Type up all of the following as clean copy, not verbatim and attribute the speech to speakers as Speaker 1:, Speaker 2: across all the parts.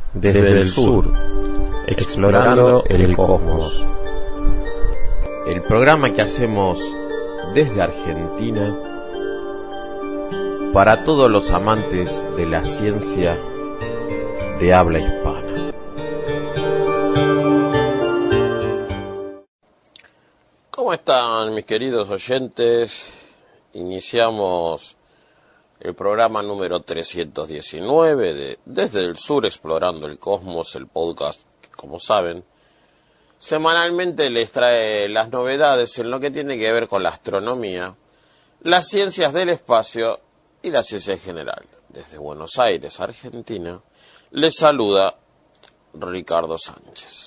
Speaker 1: desde el sur, explorando el cosmos.
Speaker 2: El programa que hacemos desde Argentina para todos los amantes de la ciencia de habla hispana. ¿Cómo están, mis queridos oyentes? Iniciamos el programa número 319 de Desde el Sur Explorando el Cosmos, el podcast que, como saben, semanalmente les trae las novedades en lo que tiene que ver con la astronomía, las ciencias del espacio y la ciencia en general. Desde Buenos Aires, Argentina, les saluda Ricardo Sánchez.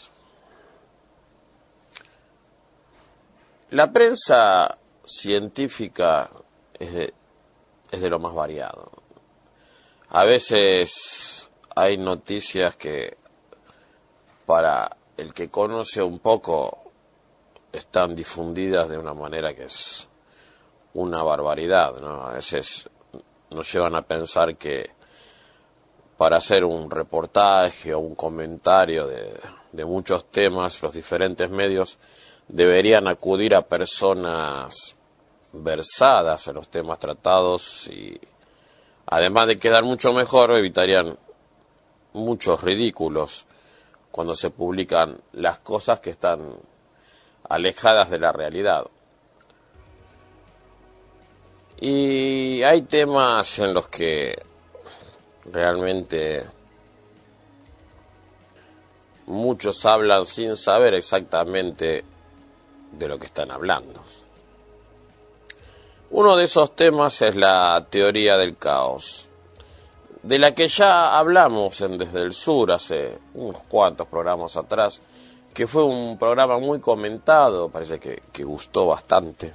Speaker 2: La prensa científica es de lo más variado. A veces hay noticias que, para el que conoce un poco, están difundidas de una manera que es una barbaridad, ¿no? A veces nos llevan a pensar que para hacer un reportaje o un comentario de muchos temas, los diferentes medios deberían acudir a personas versadas en los temas tratados y, además de quedar mucho mejor, evitarían muchos ridículos cuando se publican las cosas que están alejadas de la realidad. Y hay temas en los que realmente muchos hablan sin saber exactamente de lo que están hablando. Uno de esos temas es la teoría del caos, de la que ya hablamos en Desde el Sur hace unos cuantos programas atrás, que fue un programa muy comentado, parece que gustó bastante.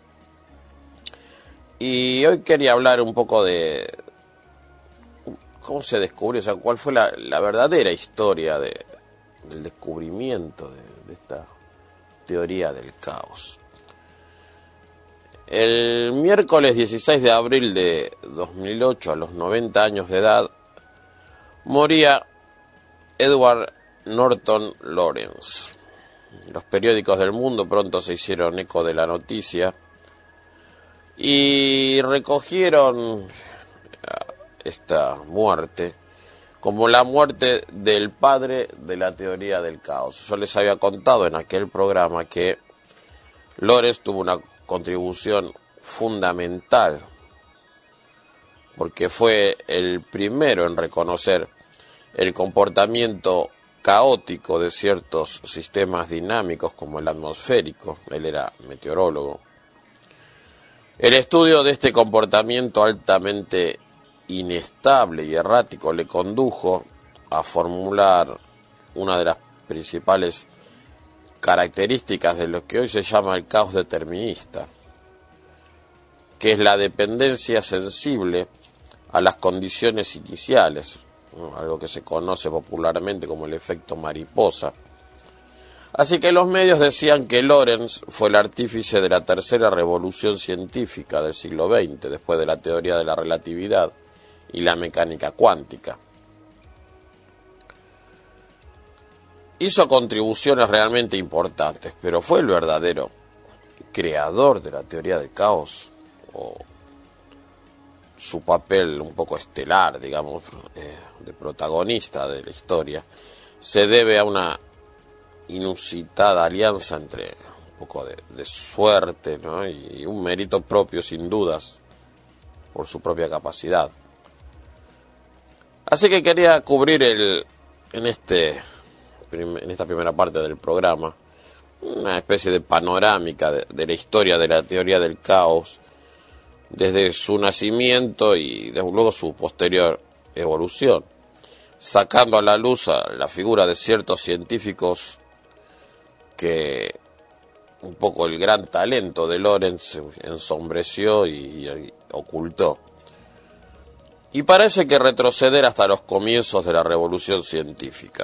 Speaker 2: Y hoy quería hablar un poco de cómo se descubrió, o sea, cuál fue la verdadera historia del descubrimiento de esta teoría del caos. El miércoles 16 de abril de 2008, a los 90 años de edad, moría Edward Norton Lawrence. Los periódicos del mundo pronto se hicieron eco de la noticia y recogieron esta muerte como la muerte del padre de la teoría del caos. Yo les había contado en aquel programa que Lawrence tuvo una contribución fundamental porque fue el primero en reconocer el comportamiento caótico de ciertos sistemas dinámicos como el atmosférico. Él era meteorólogo. El estudio de este comportamiento altamente inestable y errático le condujo a formular una de las principales características de lo que hoy se llama el caos determinista, que es la dependencia sensible a las condiciones iniciales, ¿no? Algo que se conoce popularmente como el efecto mariposa. Así que los medios decían que Lawrence fue el artífice de la tercera revolución científica del siglo XX, después de la teoría de la relatividad y la mecánica cuántica. Hizo contribuciones realmente importantes, pero ¿fue el verdadero creador de la teoría del caos? ¿O su papel un poco estelar, digamos, de protagonista de la historia, se debe a una inusitada alianza entre un poco de suerte, ¿no? y un mérito propio, sin dudas, por su propia capacidad? Así que quería cubrir en esta primera parte del programa una especie de panorámica de la historia de la teoría del caos, desde su nacimiento y desde luego su posterior evolución, sacando a la luz la figura de ciertos científicos que un poco el gran talento de Lawrence ensombreció y ocultó. Y parece que retroceder hasta los comienzos de la revolución científica.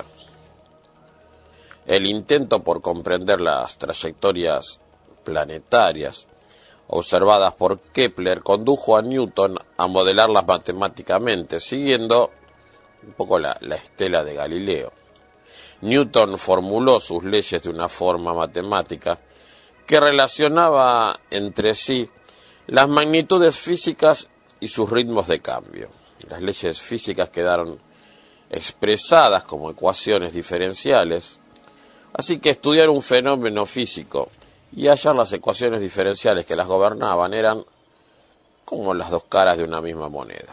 Speaker 2: El intento por comprender las trayectorias planetarias observadas por Kepler condujo a Newton a modelarlas matemáticamente, siguiendo un poco la estela de Galileo. Newton formuló sus leyes de una forma matemática que relacionaba entre sí las magnitudes físicas y sus ritmos de cambio. Las leyes físicas quedaron expresadas como ecuaciones diferenciales, así que estudiar un fenómeno físico y hallar las ecuaciones diferenciales que las gobernaban eran como las dos caras de una misma moneda.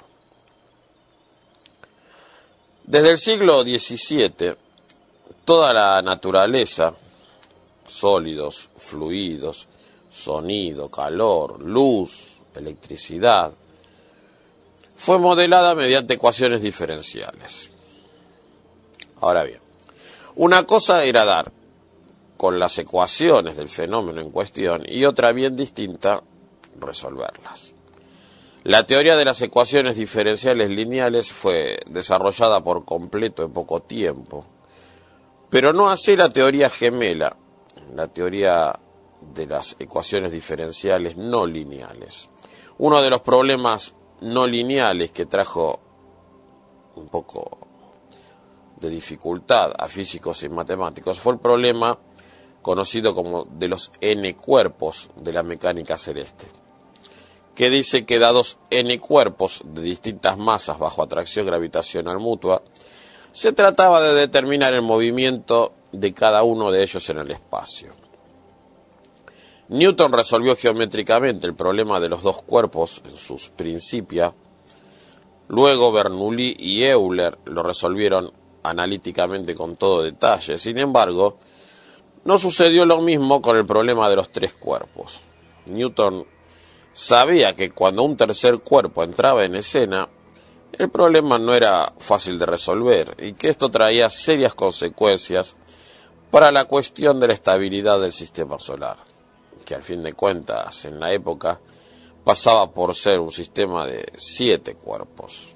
Speaker 2: Desde el siglo XVII, toda la naturaleza, sólidos, fluidos, sonido, calor, luz, electricidad, fue modelada mediante ecuaciones diferenciales. Ahora bien, una cosa era dar con las ecuaciones del fenómeno en cuestión y otra bien distinta, resolverlas. La teoría de las ecuaciones diferenciales lineales fue desarrollada por completo en poco tiempo, pero no así la teoría gemela, la teoría de las ecuaciones diferenciales no lineales. Uno de los problemas no lineales que trajo un poco de dificultad a físicos y matemáticos fue el problema conocido como de los n cuerpos de la mecánica celeste, que dice que dados n cuerpos de distintas masas bajo atracción gravitacional mutua, se trataba de determinar el movimiento de cada uno de ellos en el espacio. Newton resolvió geométricamente el problema de los dos cuerpos en sus Principia. Luego Bernoulli y Euler lo resolvieron analíticamente con todo detalle. Sin embargo, no sucedió lo mismo con el problema de los tres cuerpos. Newton sabía que cuando un tercer cuerpo entraba en escena, el problema no era fácil de resolver y que esto traía serias consecuencias para la cuestión de la estabilidad del sistema solar, que al fin de cuentas en la época pasaba por ser un sistema de 7 cuerpos.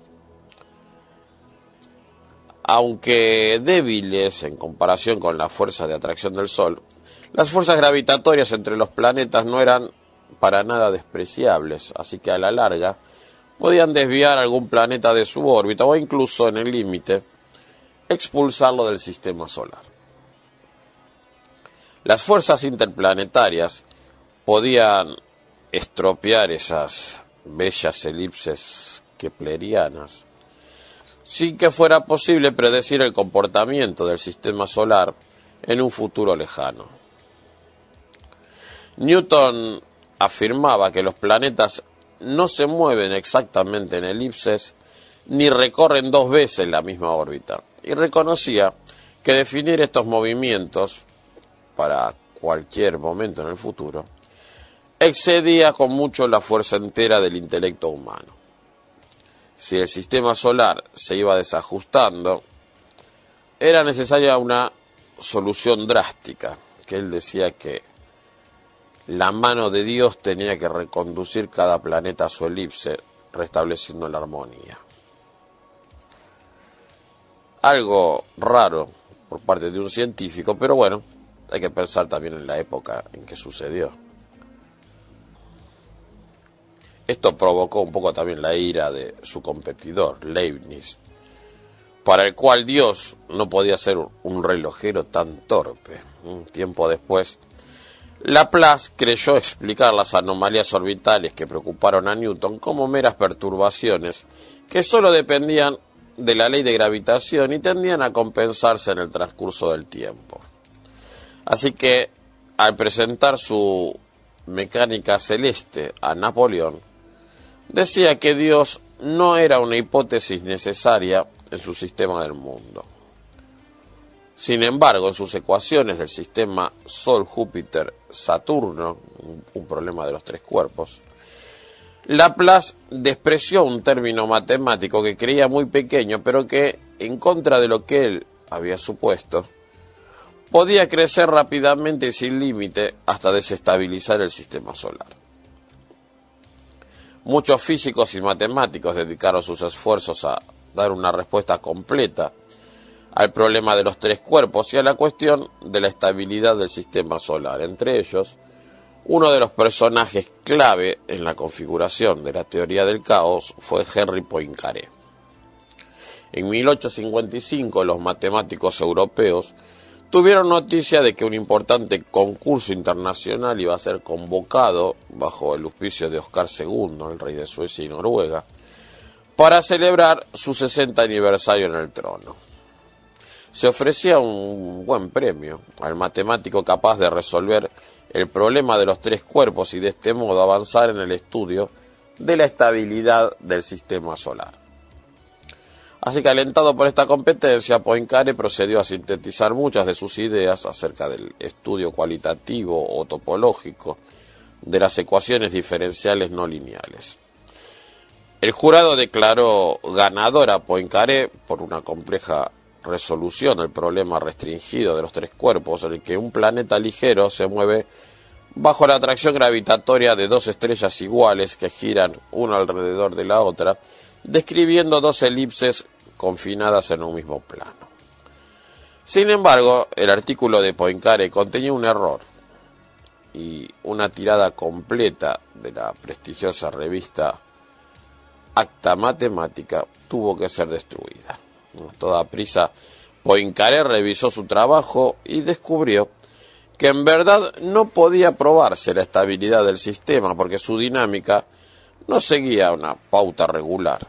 Speaker 2: Aunque débiles en comparación con la fuerza de atracción del Sol, las fuerzas gravitatorias entre los planetas no eran para nada despreciables, así que a la larga podían desviar algún planeta de su órbita o incluso, en el límite, expulsarlo del sistema solar. Las fuerzas interplanetarias podían estropear esas bellas elipses keplerianas sin que fuera posible predecir el comportamiento del sistema solar en un futuro lejano. Newton afirmaba que los planetas no se mueven exactamente en elipses ni recorren 2 veces la misma órbita, y reconocía que definir estos movimientos para cualquier momento en el futuro excedía con mucho la fuerza entera del intelecto humano. Si el sistema solar se iba desajustando, era necesaria una solución drástica, que él decía que la mano de Dios tenía que reconducir cada planeta a su elipse, restableciendo la armonía. Algo raro por parte de un científico, pero bueno, hay que pensar también en la época en que sucedió. Esto provocó un poco también la ira de su competidor, Leibniz, para el cual Dios no podía ser un relojero tan torpe. Un tiempo después, Laplace creyó explicar las anomalías orbitales que preocuparon a Newton como meras perturbaciones que solo dependían de la ley de gravitación y tendían a compensarse en el transcurso del tiempo. Así que, al presentar su mecánica celeste a Napoleón, decía que Dios no era una hipótesis necesaria en su sistema del mundo. Sin embargo, en sus ecuaciones del sistema Sol-Júpiter-Saturno, un problema de los 3 cuerpos, Laplace despreció un término matemático que creía muy pequeño, pero que, en contra de lo que él había supuesto, podía crecer rápidamente y sin límite hasta desestabilizar el sistema solar. Muchos físicos y matemáticos dedicaron sus esfuerzos a dar una respuesta completa al problema de los 3 cuerpos y a la cuestión de la estabilidad del sistema solar. Entre ellos, uno de los personajes clave en la configuración de la teoría del caos fue Henri Poincaré. En 1855 los matemáticos europeos tuvieron noticia de que un importante concurso internacional iba a ser convocado bajo el auspicio de Oscar II, el rey de Suecia y Noruega, para celebrar su 60 aniversario en el trono. Se ofrecía un buen premio al matemático capaz de resolver el problema de los tres cuerpos y de este modo avanzar en el estudio de la estabilidad del sistema solar. Así que, alentado por esta competencia, Poincaré procedió a sintetizar muchas de sus ideas acerca del estudio cualitativo o topológico de las ecuaciones diferenciales no lineales. El jurado declaró ganador a Poincaré por una compleja resolución del problema restringido de los tres cuerpos, en el que un planeta ligero se mueve bajo la atracción gravitatoria de dos estrellas iguales que giran una alrededor de la otra, describiendo dos elipses confinadas en un mismo plano. Sin embargo, el artículo de Poincaré contenía un error y una tirada completa de la prestigiosa revista Acta Matemática tuvo que ser destruida. A toda prisa, Poincaré revisó su trabajo y descubrió que en verdad no podía probarse la estabilidad del sistema porque su dinámica no seguía una pauta regular.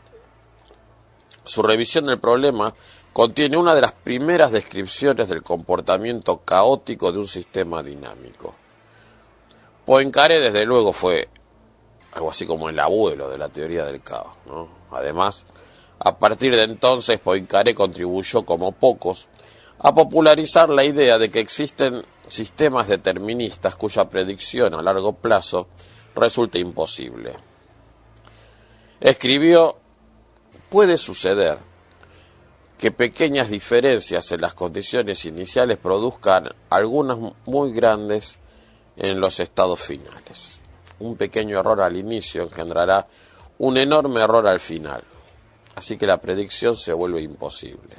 Speaker 2: Su revisión del problema contiene una de las primeras descripciones del comportamiento caótico de un sistema dinámico. Poincaré, desde luego, fue algo así como el abuelo de la teoría del caos, ¿no? Además, a partir de entonces, Poincaré contribuyó, como pocos, a popularizar la idea de que existen sistemas deterministas cuya predicción a largo plazo resulta imposible. Escribió: puede suceder que pequeñas diferencias en las condiciones iniciales produzcan algunas muy grandes en los estados finales. Un pequeño error al inicio engendrará un enorme error al final, así que la predicción se vuelve imposible.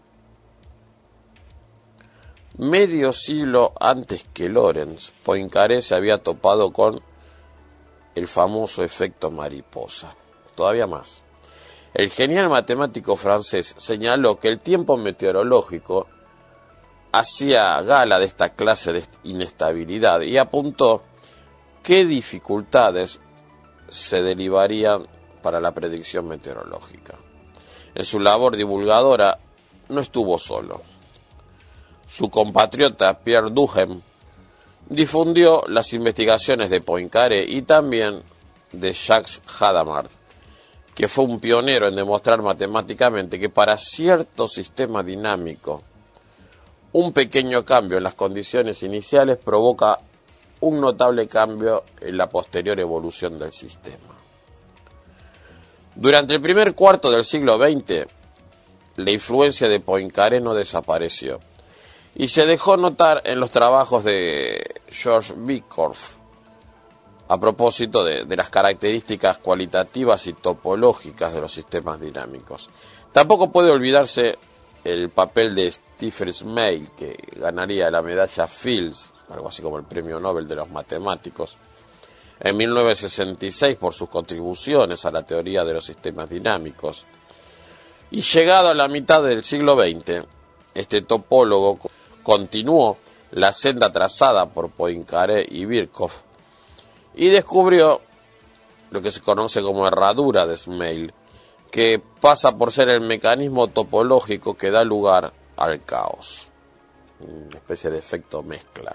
Speaker 2: Medio siglo antes que Lorentz, Poincaré se había topado con el famoso efecto mariposa. Todavía más. El genial matemático francés señaló que el tiempo meteorológico hacía gala de esta clase de inestabilidad y apuntó qué dificultades se derivarían para la predicción meteorológica. En su labor divulgadora no estuvo solo. Su compatriota Pierre Duhem difundió las investigaciones de Poincaré y también de Jacques Hadamard, que fue un pionero en demostrar matemáticamente que para cierto sistema dinámico un pequeño cambio en las condiciones iniciales provoca un notable cambio en la posterior evolución del sistema. Durante el primer cuarto del siglo XX, la influencia de Poincaré no desapareció y se dejó notar en los trabajos de George Birkhoff a propósito de las características cualitativas y topológicas de los sistemas dinámicos. Tampoco puede olvidarse el papel de Stephen Smale, que ganaría la medalla Fields, algo así como el premio Nobel de los matemáticos, en 1966 por sus contribuciones a la teoría de los sistemas dinámicos. Y llegado a la mitad del siglo XX, este topólogo continuó la senda trazada por Poincaré y Birkhoff y descubrió lo que se conoce como herradura de Smale, que pasa por ser el mecanismo topológico que da lugar al caos, una especie de efecto mezcla.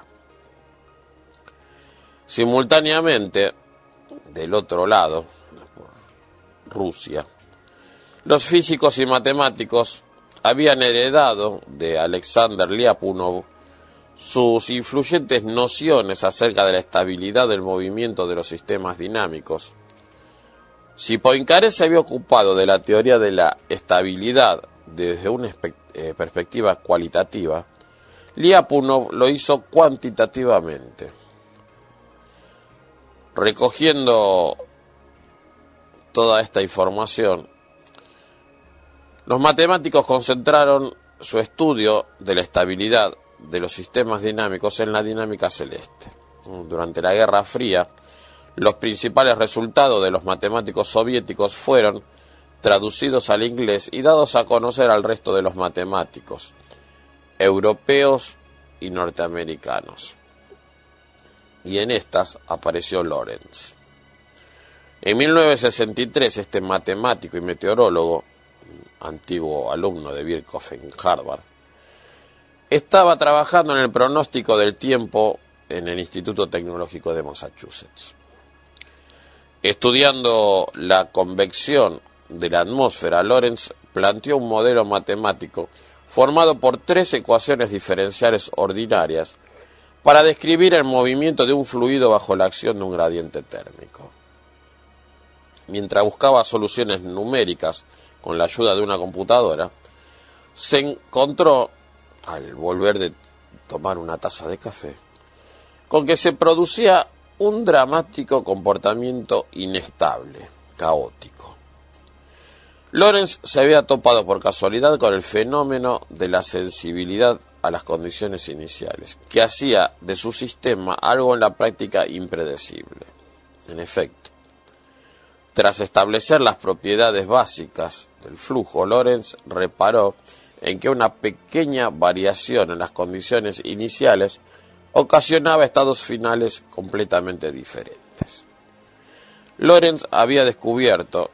Speaker 2: Simultáneamente, del otro lado, Rusia, los físicos y matemáticos habían heredado de Alexander Lyapunov sus influyentes nociones acerca de la estabilidad del movimiento de los sistemas dinámicos. Si Poincaré se había ocupado de la teoría de la estabilidad desde una perspectiva cualitativa, Lyapunov lo hizo cuantitativamente. Recogiendo toda esta información, los matemáticos concentraron su estudio de la estabilidad de los sistemas dinámicos en la dinámica celeste. Durante la Guerra Fría, los principales resultados de los matemáticos soviéticos fueron traducidos al inglés y dados a conocer al resto de los matemáticos europeos y norteamericanos. Y en estas apareció Lorentz. En 1963, este matemático y meteorólogo, antiguo alumno de Birkhoff en Harvard, estaba trabajando en el pronóstico del tiempo en el Instituto Tecnológico de Massachusetts. Estudiando la convección de la atmósfera, Lorentz planteó un modelo matemático formado por 3 ecuaciones diferenciales ordinarias para describir el movimiento de un fluido bajo la acción de un gradiente térmico. Mientras buscaba soluciones numéricas con la ayuda de una computadora, se encontró, al volver de tomar una taza de café, con que se producía un dramático comportamiento inestable, caótico. Lorentz se había topado por casualidad con el fenómeno de la sensibilidad a las condiciones iniciales, que hacía de su sistema algo en la práctica impredecible. En efecto, tras establecer las propiedades básicas del flujo, Lorentz reparó en que una pequeña variación en las condiciones iniciales ocasionaba estados finales completamente diferentes. Lorentz había descubierto,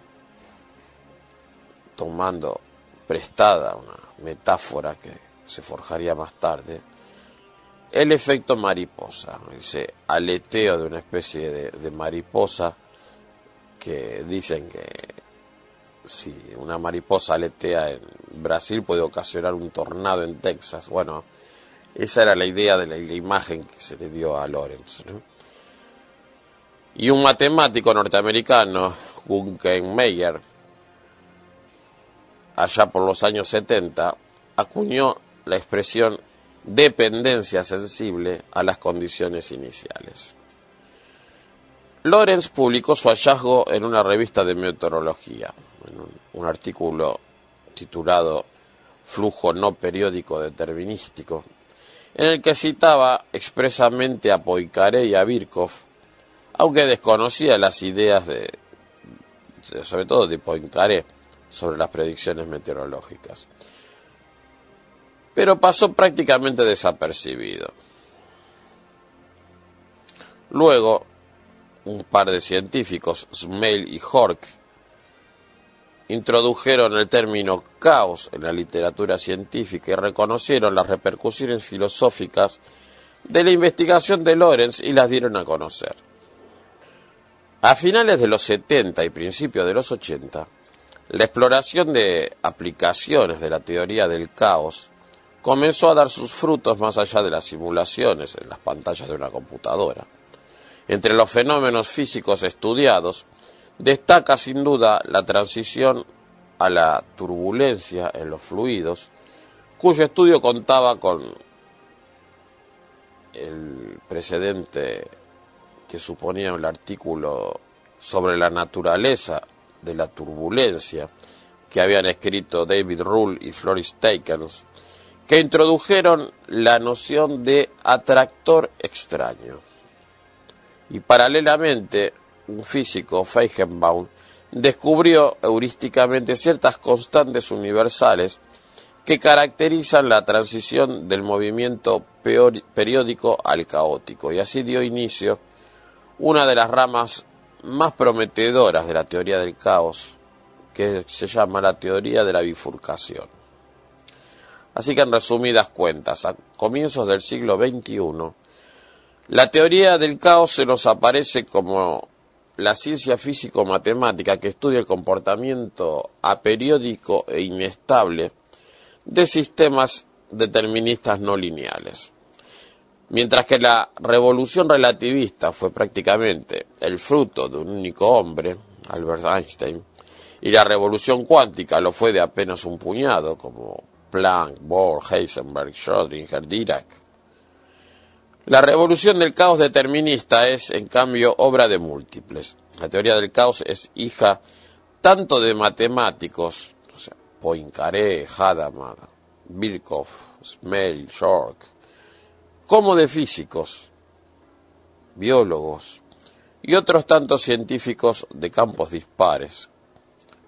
Speaker 2: tomando prestada una metáfora que se forjaría más tarde, el efecto mariposa, ese aleteo de una especie de mariposa que dicen que si una mariposa aletea en Brasil puede ocasionar un tornado en Texas. Bueno, esa era la idea de la imagen que se le dio a Lorentz, ¿no? Y un matemático norteamericano, Guggenmeier, allá por los años 70, acuñó la expresión dependencia sensible a las condiciones iniciales. Lorentz publicó su hallazgo en una revista de meteorología, en un artículo titulado Flujo no periódico determinístico, en el que citaba expresamente a Poincaré y a Birkhoff, aunque desconocía las ideas sobre todo de Poincaré, sobre las predicciones meteorológicas. Pero pasó prácticamente desapercibido. Luego, un par de científicos, Smale y Hork, introdujeron el término caos en la literatura científica y reconocieron las repercusiones filosóficas de la investigación de Lorentz y las dieron a conocer. A finales de los 70 y principios de los 80, la exploración de aplicaciones de la teoría del caos comenzó a dar sus frutos más allá de las simulaciones en las pantallas de una computadora. Entre los fenómenos físicos estudiados, destaca sin duda la transición a la turbulencia en los fluidos, cuyo estudio contaba con el precedente que suponía el artículo sobre la naturaleza de la turbulencia que habían escrito David Ruhl y Floris Teikens, que introdujeron la noción de atractor extraño. Y paralelamente, un físico, Feigenbaum, descubrió heurísticamente ciertas constantes universales que caracterizan la transición del movimiento periódico al caótico, y así dio inicio una de las ramas más prometedoras de la teoría del caos, que se llama la teoría de la bifurcación. Así que en resumidas cuentas, a comienzos del siglo XXI, la teoría del caos se nos aparece como la ciencia físico-matemática que estudia el comportamiento aperiódico e inestable de sistemas deterministas no lineales. Mientras que la revolución relativista fue prácticamente el fruto de un único hombre, Albert Einstein, y la revolución cuántica lo fue de apenas un puñado, como Planck, Bohr, Heisenberg, Schrödinger, Dirac. La revolución del caos determinista es, en cambio, obra de múltiples. La teoría del caos es hija tanto de matemáticos, o sea, Poincaré, Hadamard, Birkhoff, Smale, York, como de físicos, biólogos y otros tantos científicos de campos dispares,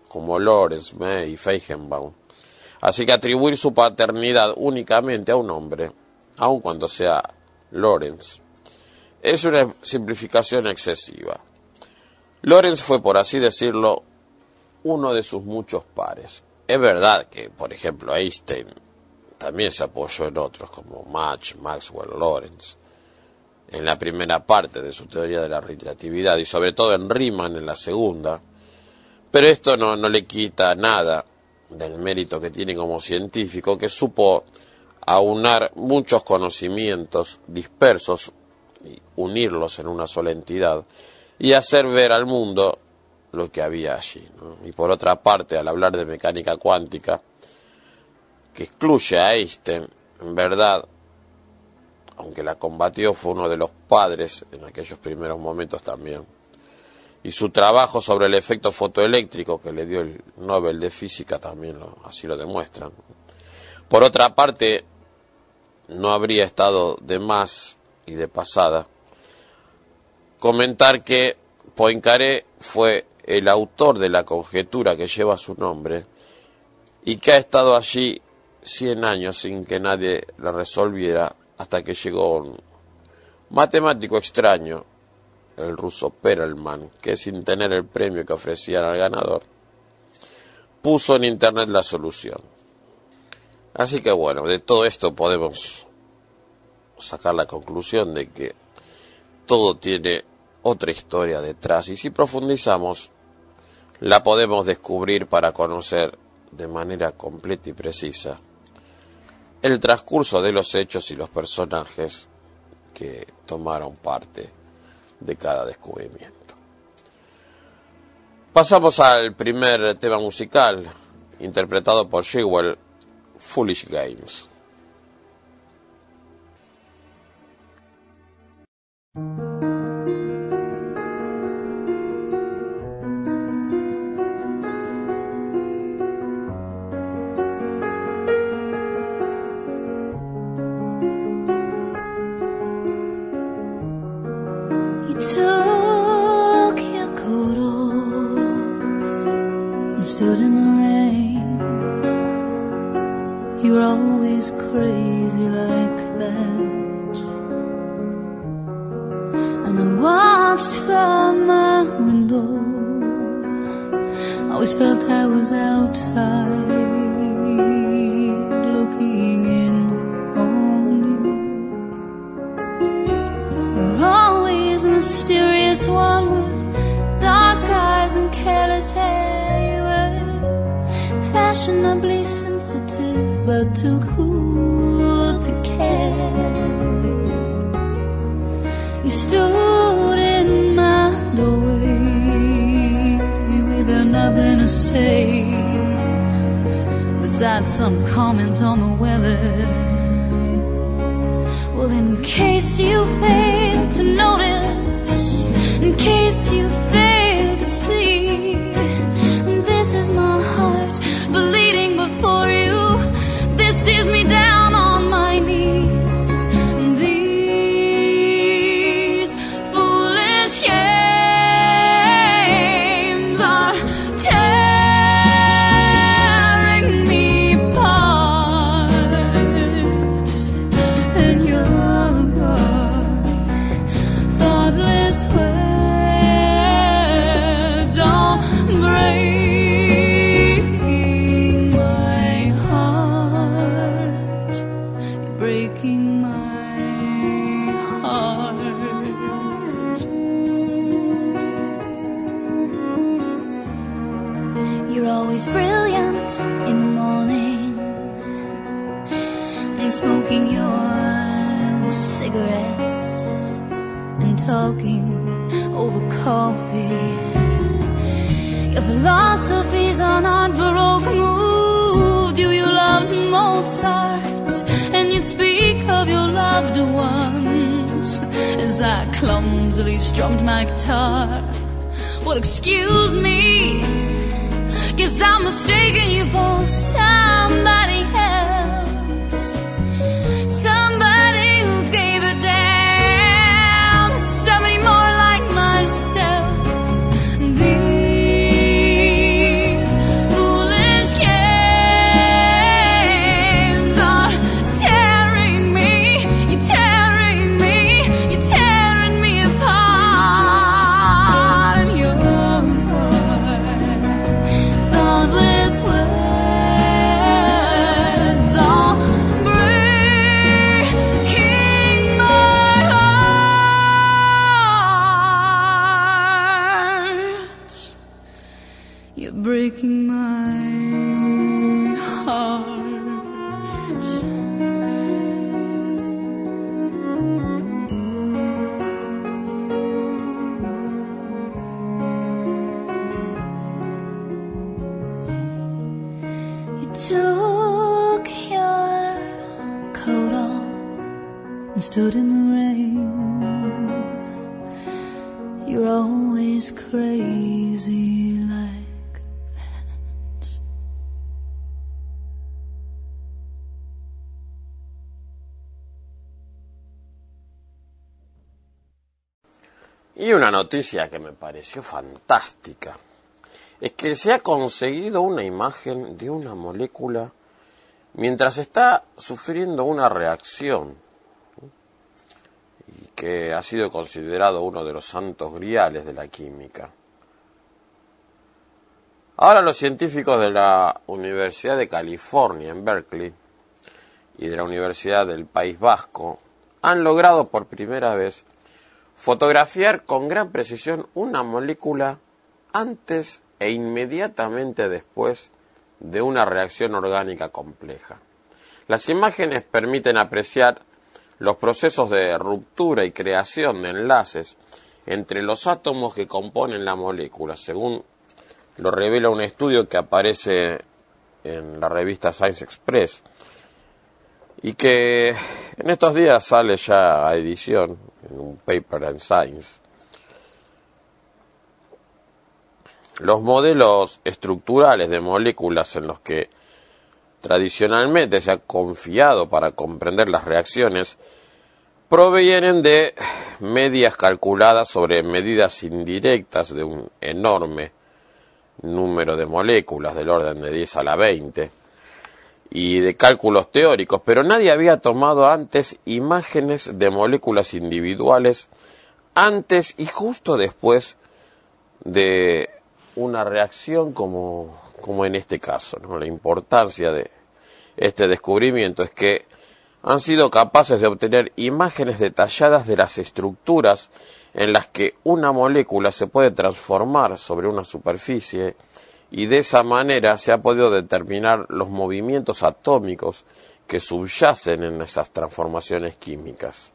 Speaker 2: como Lorenz, May y Feigenbaum. Así que atribuir su paternidad únicamente a un hombre, aun cuando sea Lorenz, es una simplificación excesiva. Lorenz fue, por así decirlo, uno de sus muchos pares. Es verdad que, por ejemplo, Einstein también se apoyó en otros, como Mach, Maxwell, Lorenz, en la primera parte de su teoría de la relatividad, y sobre todo en Riemann en la segunda, pero esto no le quita nada del mérito que tiene como científico, que supo aunar muchos conocimientos dispersos y unirlos en una sola entidad y hacer ver al mundo lo que había allí, ¿no? Y por otra parte, al hablar de mecánica cuántica, que excluye a Einstein, en verdad, aunque la combatió, fue uno de los padres en aquellos primeros momentos también. Y su trabajo sobre el efecto fotoeléctrico que le dio el Nobel de Física también así lo demuestran. Por otra parte, no habría estado de más y de pasada comentar que Poincaré fue el autor de la conjetura que lleva su nombre y que ha estado allí 100 años sin que nadie la resolviera, hasta que llegó un matemático extraño, el ruso Perelman, que sin tener el premio que ofrecían al ganador, puso en internet la solución. Así que bueno, de todo esto podemos sacar la conclusión de que todo tiene otra historia detrás, y si profundizamos, la podemos descubrir para conocer de manera completa y precisa el transcurso de los hechos y los personajes que tomaron parte de cada descubrimiento. Pasamos al primer tema musical, interpretado por Jewel, Foolish Games.
Speaker 3: Took your coat off and stood in the rain. You were always crazy like that, and I watched from my window. Always felt I was outside looking in on you. You're always the mysterious one with dark eyes and careless hair. You were fashionably sensitive, but too cool to care. You stood in my doorway with nothing to say besides some comment on the weather. Well, in case you fail to notice, in case you fail to see, this is my heart bleeding before you. This is me down on my knees. These foolish games are tearing me apart, and you're gone. Thoughtless words don't break my heart. You're breaking my heart. You're always brilliant in the morning and smoking your cigarettes and talking over coffee. Your philosophies on art baroque moved you. You loved Mozart, and you'd speak of your loved ones as I clumsily strummed my guitar. Well, excuse me, guess I'm mistaking you for somebody else, somebody who gave a damn, somebody more like myself. These and stood in the rain. You're always crazy like that.
Speaker 2: Y una noticia que me pareció fantástica es que se ha conseguido una imagen de una molécula mientras está sufriendo una reacción, y que ha sido considerado uno de los santos griales de la química. Ahora los científicos de la Universidad de California en Berkeley y de la Universidad del País Vasco han logrado por primera vez fotografiar con gran precisión una molécula antes e inmediatamente después de una reacción orgánica compleja. Las imágenes permiten apreciar los procesos de ruptura y creación de enlaces entre los átomos que componen la molécula, según lo revela un estudio que aparece en la revista Science Express y que en estos días sale ya a edición en un paper en Science. Los modelos estructurales de moléculas en los que tradicionalmente se ha confiado para comprender las reacciones provienen de medias calculadas sobre medidas indirectas de un enorme número de moléculas del orden de 10 a la 20 y de cálculos teóricos, pero nadie había tomado antes imágenes de moléculas individuales antes y justo después de una reacción como en este caso, ¿no? La importancia de este descubrimiento es que han sido capaces de obtener imágenes detalladas de las estructuras en las que una molécula se puede transformar sobre una superficie, y de esa manera se ha podido determinar los movimientos atómicos que subyacen en esas transformaciones químicas.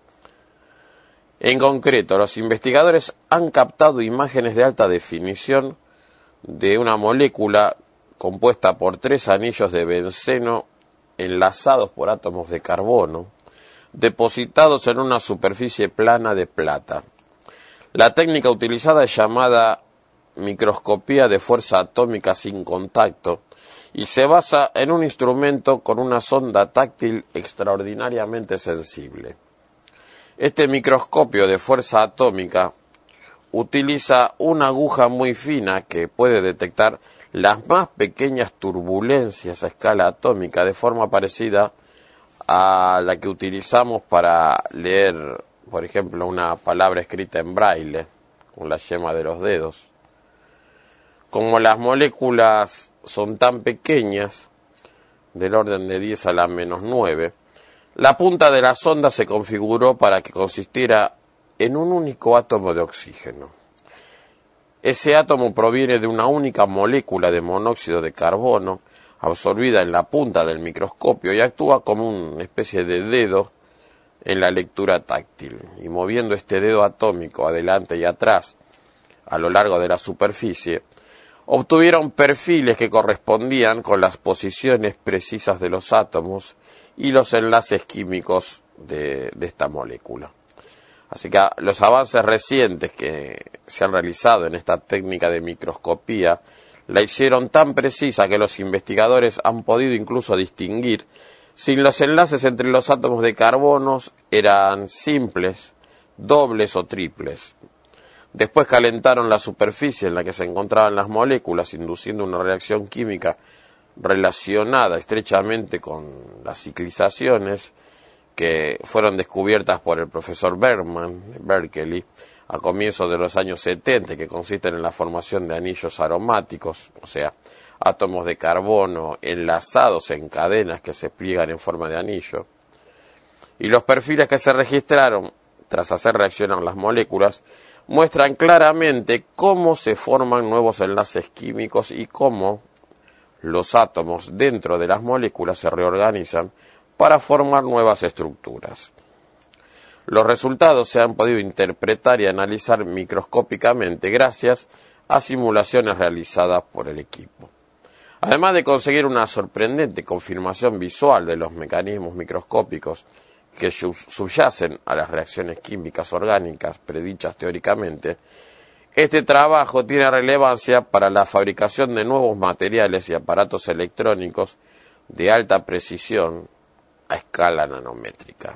Speaker 2: En concreto, los investigadores han captado imágenes de alta definición de una molécula compuesta por 3 anillos de benceno enlazados por átomos de carbono, depositados en una superficie plana de plata. La técnica utilizada es llamada microscopía de fuerza atómica sin contacto y se basa en un instrumento con una sonda táctil extraordinariamente sensible. Este microscopio de fuerza atómica utiliza una aguja muy fina que puede detectar las más pequeñas turbulencias a escala atómica, de forma parecida a la que utilizamos para leer, por ejemplo, una palabra escrita en braille, con la yema de los dedos. Como las moléculas son tan pequeñas, del orden de 10 a la menos 9, la punta de la sonda se configuró para que consistiera en un único átomo de oxígeno. Ese átomo proviene de una única molécula de monóxido de carbono absorbida en la punta del microscopio y actúa como una especie de dedo en la lectura táctil. Y moviendo este dedo atómico adelante y atrás a lo largo de la superficie, obtuvieron perfiles que correspondían con las posiciones precisas de los átomos y los enlaces químicos de esta molécula. Así que los avances recientes que se han realizado en esta técnica de microscopía la hicieron tan precisa que los investigadores han podido incluso distinguir si los enlaces entre los átomos de carbono eran simples, dobles o triples. Después calentaron la superficie en la que se encontraban las moléculas, induciendo una reacción química relacionada estrechamente con las ciclizaciones que fueron descubiertas por el profesor Bergman de Berkeley a comienzos de los años 70, que consisten en la formación de anillos aromáticos, o sea, átomos de carbono enlazados en cadenas que se pliegan en forma de anillo. Y los perfiles que se registraron tras hacer reaccionar las moléculas muestran claramente cómo se forman nuevos enlaces químicos y cómo los átomos dentro de las moléculas se reorganizan para formar nuevas estructuras. Los resultados se han podido interpretar y analizar microscópicamente gracias a simulaciones realizadas por el equipo. Además de conseguir una sorprendente confirmación visual de los mecanismos microscópicos que subyacen a las reacciones químicas orgánicas predichas teóricamente, este trabajo tiene relevancia para la fabricación de nuevos materiales y aparatos electrónicos de alta precisión a escala nanométrica.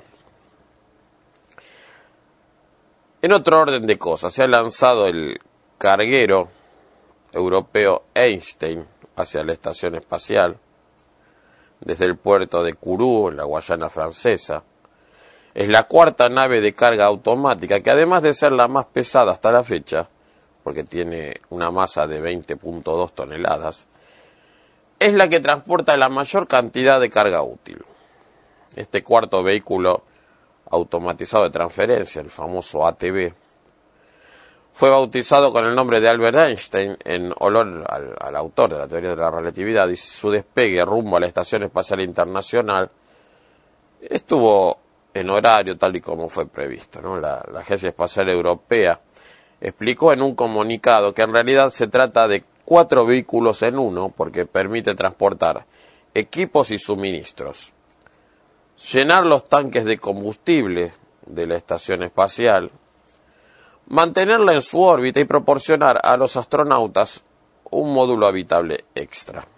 Speaker 2: En otro orden de cosas, se ha lanzado el carguero europeo Einstein hacia la estación espacial, desde el puerto de Kourou, en la Guayana Francesa. Es la cuarta nave de carga automática que, además de ser la más pesada hasta la fecha, porque tiene una masa de 20.2 toneladas, es la que transporta la mayor cantidad de carga útil. Este cuarto vehículo automatizado de transferencia, el famoso ATV, fue bautizado con el nombre de Albert Einstein en honor al autor de la teoría de la relatividad, y su despegue rumbo a la Estación Espacial Internacional estuvo en horario tal y como fue previsto, ¿no? La Agencia Espacial Europea explicó en un comunicado que en realidad se trata de 4 vehículos en uno, porque permite transportar equipos y suministros, llenar los tanques de combustible de la estación espacial, mantenerla en su órbita y proporcionar a los astronautas un módulo habitable extra.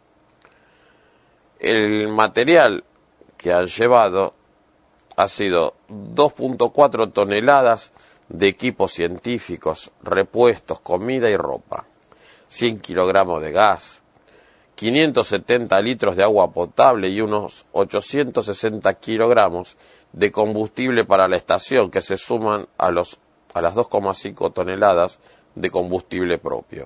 Speaker 2: El material que han llevado ha sido 2.4 toneladas de equipos científicos, repuestos, comida y ropa, 100 kilogramos de gas, 570 litros de agua potable y unos 860 kilogramos de combustible para la estación, que se suman a las 2,5 toneladas de combustible propio.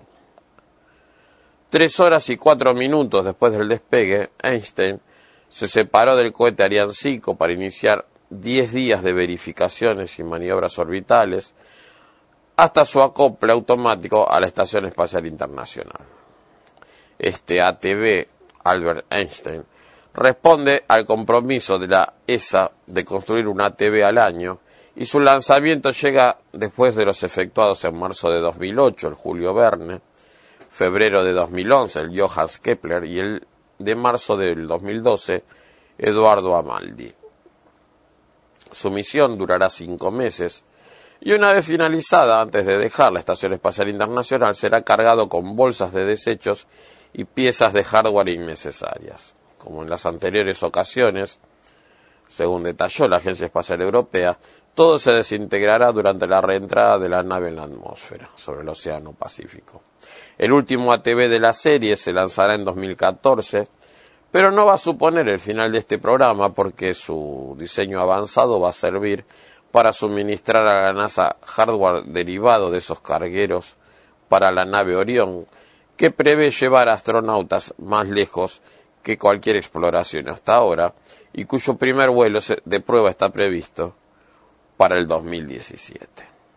Speaker 2: 3 horas y 4 minutos después del despegue, Einstein se separó del cohete Ariane 5 para iniciar 10 días de verificaciones y maniobras orbitales hasta su acople automático a la Estación Espacial Internacional. Este ATV, Albert Einstein, responde al compromiso de la ESA de construir un ATV al año, y su lanzamiento llega después de los efectuados en marzo de 2008, el Julio Verne, febrero de 2011, el Johannes Kepler, y el de marzo del 2012, Eduardo Amaldi. Su misión durará 5 meses, y una vez finalizada, antes de dejar la Estación Espacial Internacional, será cargado con bolsas de desechos y piezas de hardware innecesarias. Como en las anteriores ocasiones, según detalló la Agencia Espacial Europea, todo se desintegrará durante la reentrada de la nave en la atmósfera, sobre el Océano Pacífico. El último ATV de la serie se lanzará en 2014, pero no va a suponer el final de este programa, porque su diseño avanzado va a servir para suministrar a la NASA hardware derivado de esos cargueros para la nave Orión, que prevé llevar a astronautas más lejos que cualquier exploración hasta ahora, y cuyo primer vuelo de prueba está previsto para el 2017.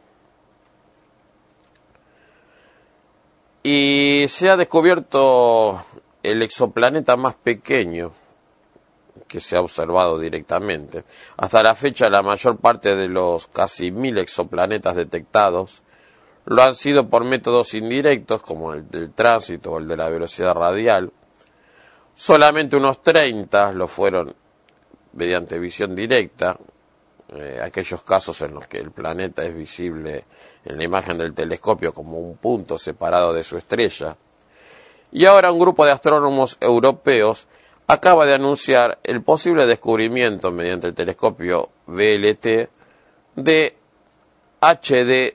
Speaker 2: Y se ha descubierto el exoplaneta más pequeño que se ha observado directamente. Hasta la fecha, la mayor parte de los casi 1000 exoplanetas detectados lo han sido por métodos indirectos, como el del tránsito o el de la velocidad radial. Solamente unos 30 lo fueron mediante visión directa, aquellos casos en los que el planeta es visible en la imagen del telescopio como un punto separado de su estrella. Y ahora un grupo de astrónomos europeos acaba de anunciar el posible descubrimiento mediante el telescopio VLT de HD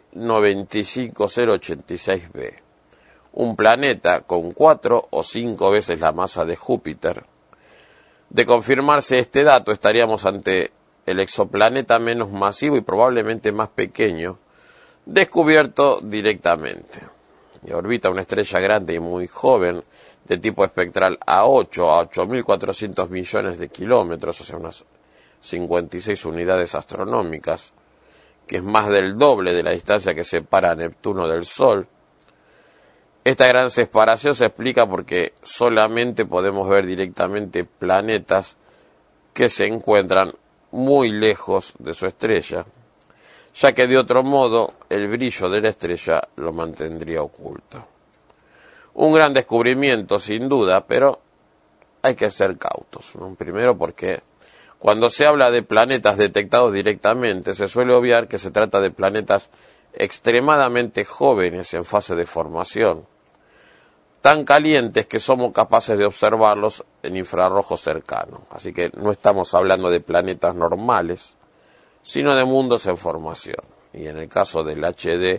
Speaker 2: 95086b, un planeta con 4 o 5 veces la masa de Júpiter. De confirmarse este dato, estaríamos ante el exoplaneta menos masivo y probablemente más pequeño descubierto directamente. Y orbita una estrella grande y muy joven, de tipo espectral A8 a 8.400 millones de kilómetros, o sea, unas 56 unidades astronómicas, que es más del doble de la distancia que separa a Neptuno del Sol. Esta gran separación se explica porque solamente podemos ver directamente planetas que se encuentran muy lejos de su estrella, ya que de otro modo el brillo de la estrella lo mantendría oculto. Un gran descubrimiento sin duda, pero hay que ser cautos, ¿no? Primero porque Cuando se habla de planetas detectados directamente, se suele obviar que se trata de planetas extremadamente jóvenes en fase de formación, tan calientes que somos capaces de observarlos en infrarrojo cercano. Así que no estamos hablando de planetas normales, sino de mundos en formación. Y en el caso del HD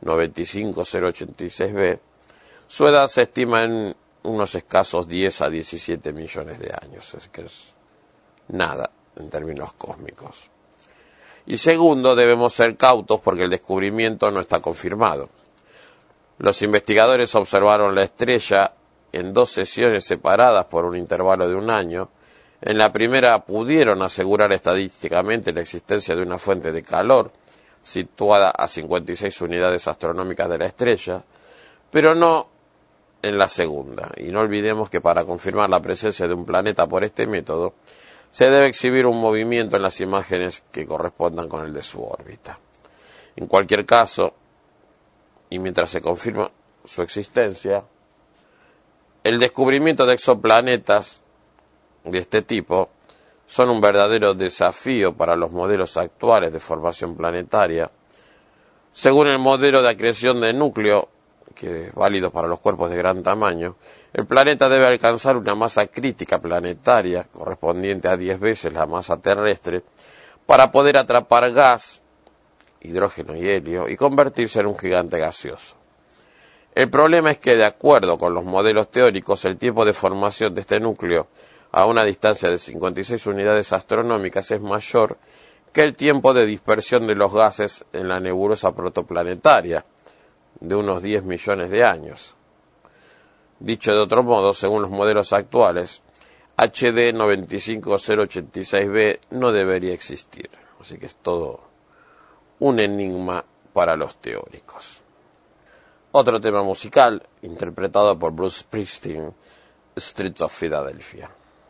Speaker 2: 95086b, su edad se estima en unos escasos 10 a 17 millones de años, es que es nada en términos cósmicos. Y segundo, debemos ser cautos porque el descubrimiento no está confirmado. Los investigadores observaron la estrella en 2 sesiones separadas por un intervalo de 1 año. En la primera pudieron asegurar estadísticamente la existencia de una fuente de calor situada a 56 unidades astronómicas de la estrella, pero no en la segunda. Y no olvidemos que para confirmar la presencia de un planeta por este método, se debe exhibir un movimiento en las imágenes que correspondan con el de su órbita. En cualquier caso, y mientras se confirma su existencia, el descubrimiento de exoplanetas de este tipo son un verdadero desafío para los modelos actuales de formación planetaria. Según el modelo de acreción de núcleo, que es válido para los cuerpos de gran tamaño, el planeta debe alcanzar una masa crítica planetaria, correspondiente a 10 veces la masa terrestre, para poder atrapar gas, hidrógeno y helio, y convertirse en un gigante gaseoso. El problema es que, de acuerdo con los modelos teóricos, el tiempo de formación de este núcleo a una distancia de 56 unidades astronómicas es mayor que el tiempo de dispersión de los gases en la nebulosa protoplanetaria, de unos 10 millones de años. Dicho de otro modo, según los modelos actuales, HD 95086b no debería existir. Así que es todo un enigma para los teóricos. Otro tema musical, interpretado por Bruce Springsteen, Streets of Philadelphia.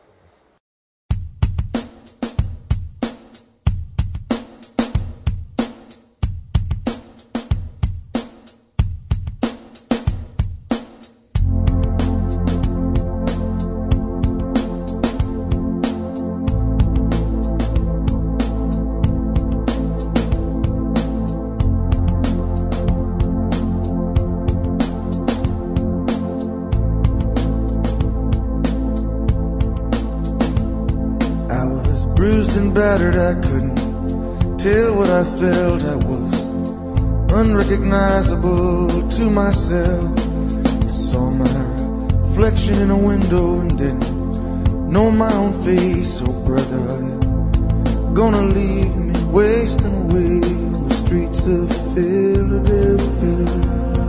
Speaker 4: Battered, I couldn't tell what I felt. I was unrecognizable to myself. I saw my reflection in a window and didn't know my own face. Oh brother, are you gonna leave me wasting away on the streets of Philadelphia?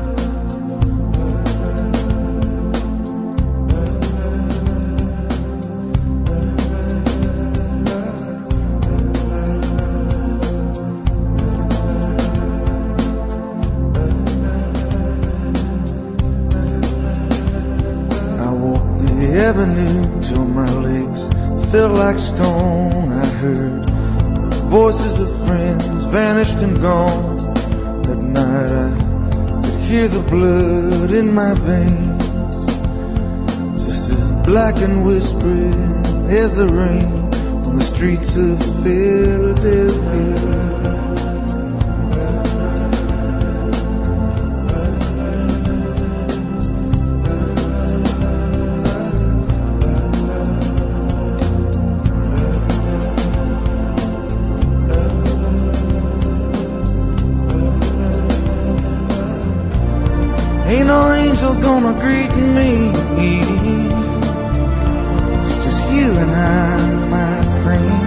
Speaker 4: Avenue till my legs felt like stone. I heard the voices of friends vanished and gone. At night I could hear the blood in my veins, just as black and whispering as the rain on the streets of Philadelphia. Ain't no angel gonna greet me. It's just you and I, my friend.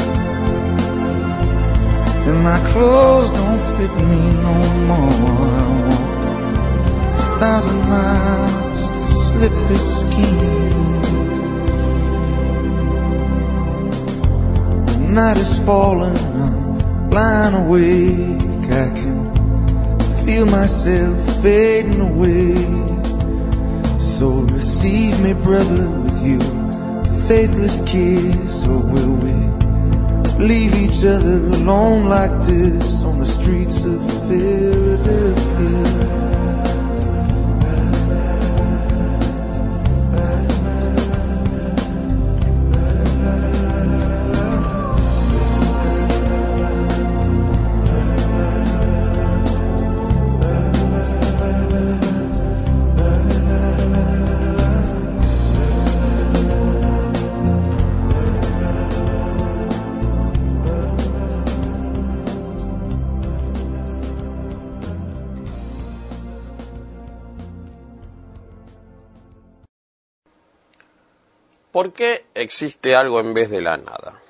Speaker 4: And my clothes don't fit me no more. I walk 1,000 miles just to slip this skin. The night is falling, I'm lying awake. I can feel myself fading away. So receive me, brother, with your faithless kiss. Or will we leave each other alone like this on the streets of Philadelphia?
Speaker 2: ¿Por qué existe algo en vez de la nada?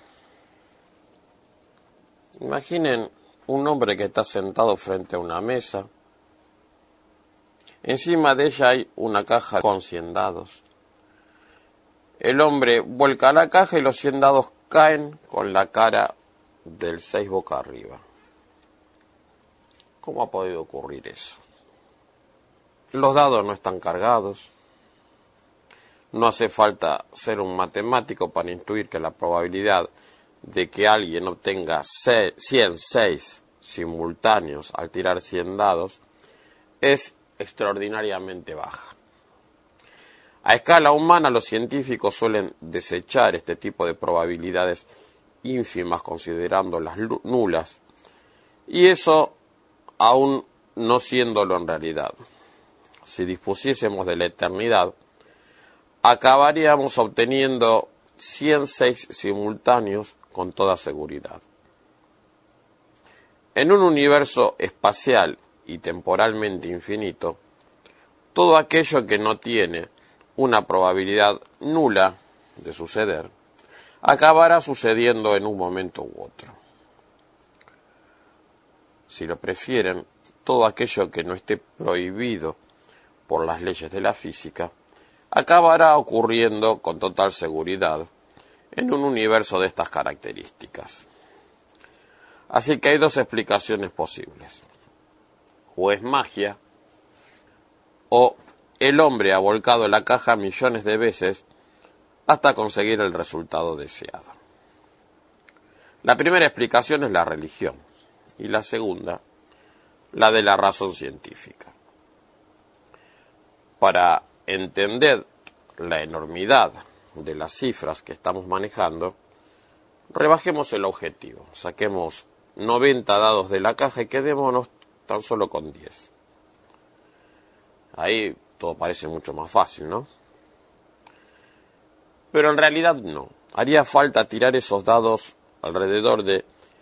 Speaker 2: Imaginen un hombre que está sentado frente a una mesa. Encima de ella hay una caja con 100 dados. El hombre vuelca la caja y los 100 dados caen con la cara del 6 boca arriba. ¿Cómo ha podido ocurrir eso? Los dados no están cargados. No hace falta ser un matemático para intuir que la probabilidad de que alguien obtenga 106 simultáneos al tirar 100 dados es extraordinariamente baja. A escala humana, los científicos suelen desechar este tipo de probabilidades ínfimas considerándolas nulas, y eso aún no siéndolo en realidad. Si dispusiésemos de la eternidad, acabaríamos obteniendo 106 simultáneos con toda seguridad. En un universo espacial y temporalmente infinito, todo aquello que no tiene una probabilidad nula de suceder, acabará sucediendo en un momento u otro. Si lo prefieren, todo aquello que no esté prohibido por las leyes de la física, acabará ocurriendo con total seguridad en un universo de estas características. Así que hay dos explicaciones posibles. O es magia, o el hombre ha volcado la caja millones de veces hasta conseguir el resultado deseado. La primera explicación es la religión, y la segunda, la de la razón científica. Para entender la enormidad de las cifras que estamos manejando, rebajemos el objetivo, saquemos 90 dados de la caja y quedémonos tan solo con 10. Ahí todo parece mucho más fácil, ¿no? Pero en realidad no. Haría falta tirar esos dados alrededor de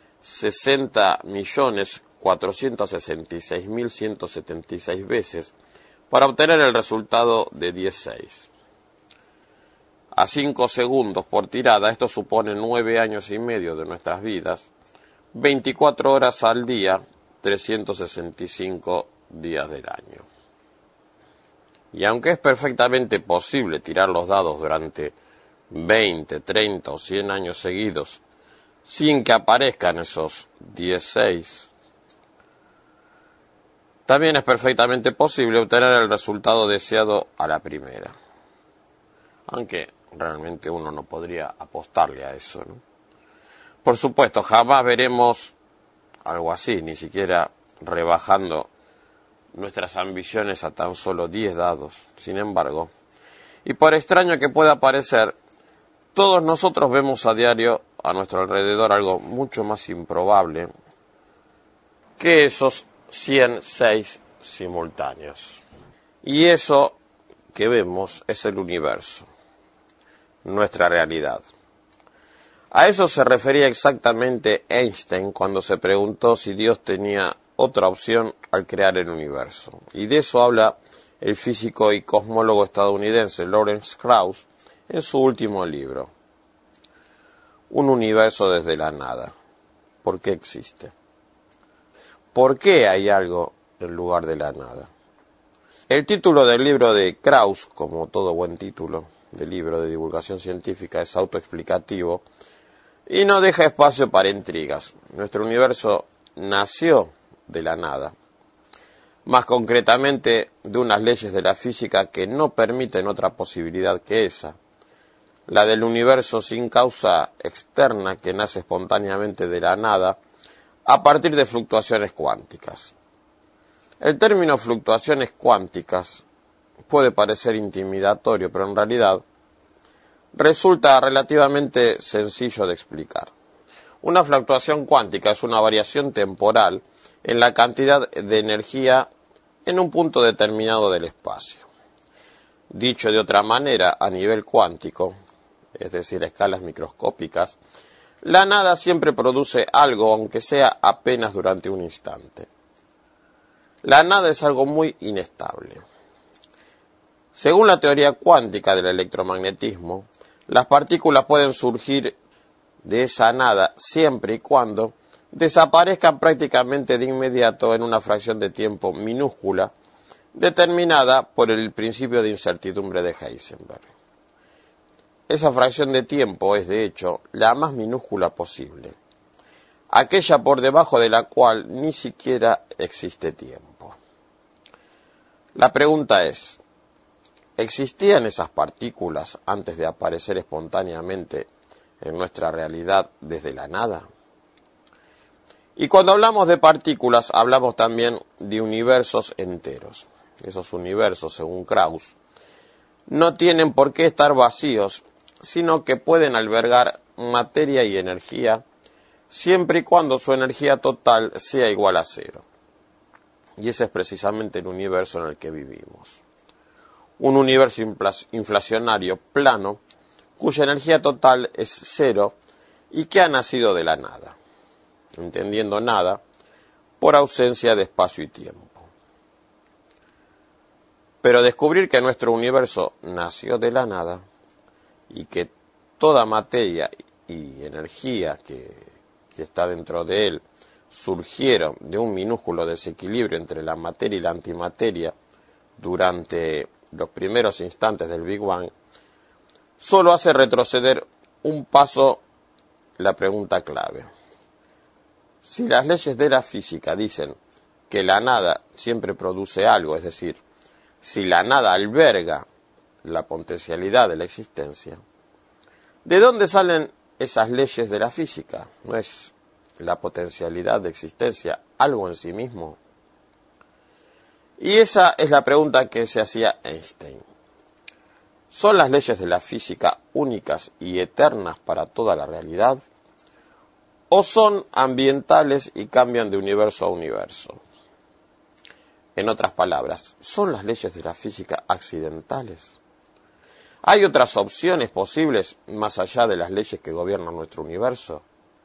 Speaker 2: 60.466.176 veces para obtener el resultado de 16. A 5 segundos por tirada, esto supone 9 años y medio de nuestras vidas, 24 horas al día, 365 días del año. Y aunque es perfectamente posible tirar los dados durante 20, 30 o 100 años seguidos sin que aparezcan esos 16, también es perfectamente posible obtener el resultado deseado a la primera. Aunque realmente uno no podría apostarle a eso, ¿no? Por supuesto, jamás veremos algo así, ni siquiera rebajando nuestras ambiciones a tan solo 10 dados. Sin embargo, y por extraño que pueda parecer, todos nosotros vemos a diario a nuestro alrededor algo mucho más improbable que esos 106 simultáneos. Y eso que vemos es el universo, nuestra realidad. A eso se refería exactamente Einstein cuando se preguntó si Dios tenía otra opción al crear el universo. Y de eso habla el físico y cosmólogo estadounidense Lawrence Krauss en su último libro, Un universo desde la nada. ¿Por qué existe? ¿Por qué hay algo en lugar de la nada? El título del libro de Krauss, como todo buen título de libro de divulgación científica, es autoexplicativo y no deja espacio para intrigas. Nuestro universo nació de la nada, más concretamente de unas leyes de la física que no permiten otra posibilidad que esa, la del universo sin causa externa que nace espontáneamente de la nada a partir de fluctuaciones cuánticas. El término fluctuaciones cuánticas puede parecer intimidatorio, pero en realidad resulta relativamente sencillo de explicar. Una fluctuación cuántica es una variación temporal en la cantidad de energía en un punto determinado del espacio. Dicho de otra manera, a nivel cuántico, es decir, a escalas microscópicas, la nada siempre produce algo, aunque sea apenas durante un instante. La nada es algo muy inestable. Según la teoría cuántica del electromagnetismo, Las partículas pueden surgir de esa nada siempre y cuando desaparezcan prácticamente de inmediato en una fracción de tiempo minúscula determinada por el principio de incertidumbre de Heisenberg. Esa fracción de tiempo es, de hecho, la más minúscula posible, aquella por debajo de la cual ni siquiera existe tiempo. La pregunta es, ¿existían esas partículas antes de aparecer espontáneamente en nuestra realidad desde la nada? Y cuando hablamos de partículas, hablamos también de universos enteros. Esos universos, según Krauss, no tienen por qué estar vacíos, sino que pueden albergar materia y energía, siempre y cuando su energía total sea igual a cero. Y ese es precisamente el universo en el que vivimos. Un universo inflacionario plano, cuya energía total es cero y que ha nacido de la nada, entendiendo nada por ausencia de espacio y tiempo. Pero descubrir que nuestro universo nació de la nada y que toda materia y energía que está dentro de él surgieron de un minúsculo desequilibrio entre la materia y la antimateria durante los primeros instantes del Big Bang, solo hace retroceder un paso la pregunta clave. Si las leyes de la física dicen que la nada siempre produce algo, es decir, si la nada alberga la potencialidad de la existencia, ¿de dónde salen esas leyes de la física? ¿No es la potencialidad de existencia algo en sí mismo? Y esa es la pregunta que se hacía Einstein. ¿Son las leyes de la física únicas y eternas para toda la realidad? ¿O son ambientales y cambian de universo a universo? En otras palabras, ¿son las leyes de la física accidentales? ¿Hay otras opciones posibles más allá de las leyes que gobiernan nuestro universo?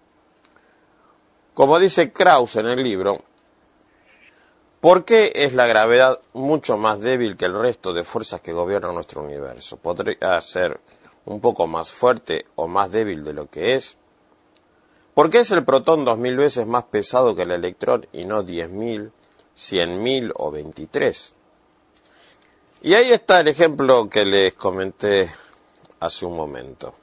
Speaker 2: Como dice Krauss en el libro, ¿por qué es la gravedad mucho más débil que el resto de fuerzas que gobiernan nuestro universo? ¿Podría ser un poco más fuerte o más débil de lo que es? ¿Por qué es el protón 2000 veces más pesado que el electrón y no 10.000, 100.000 o 23? Y ahí está el ejemplo que les comenté hace un momento.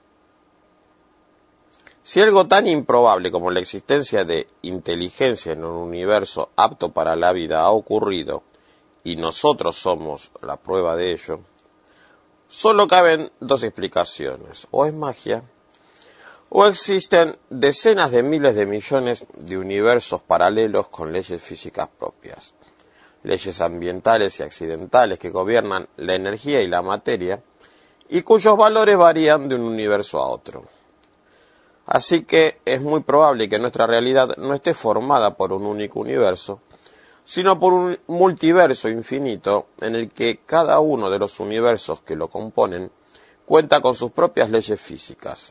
Speaker 2: Si algo tan improbable como la existencia de inteligencia en un universo apto para la vida ha ocurrido, y nosotros somos la prueba de ello, solo caben dos explicaciones: o es magia, o existen decenas de miles de millones de universos paralelos con leyes físicas propias, leyes ambientales y accidentales que gobiernan la energía y la materia, y cuyos valores varían de un universo a otro. Así que es muy probable que nuestra realidad no esté formada por un único universo, sino por un multiverso infinito en el que cada uno de los universos que lo componen cuenta con sus propias leyes físicas.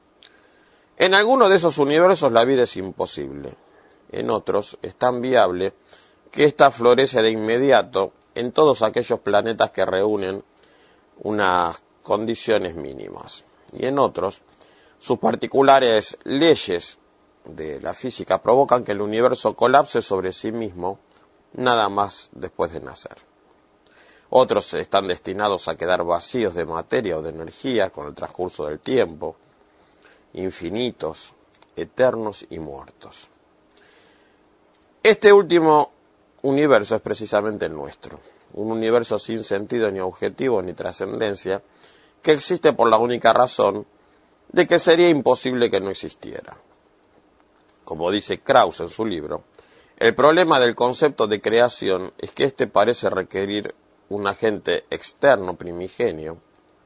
Speaker 2: En algunos de esos universos la vida es imposible, en otros es tan viable que ésta florece de inmediato en todos aquellos planetas que reúnen unas condiciones mínimas, y en otros sus particulares leyes de la física provocan que el universo colapse sobre sí mismo nada más después de nacer. Otros están destinados a quedar vacíos de materia o de energía con el transcurso del tiempo, infinitos, eternos y muertos. Este último universo es precisamente el nuestro, un universo sin sentido ni objetivo ni trascendencia, que existe por la única razón de que sería imposible que no existiera. Como dice Krauss en su libro, el problema del concepto de creación es que éste parece requerir un agente externo primigenio,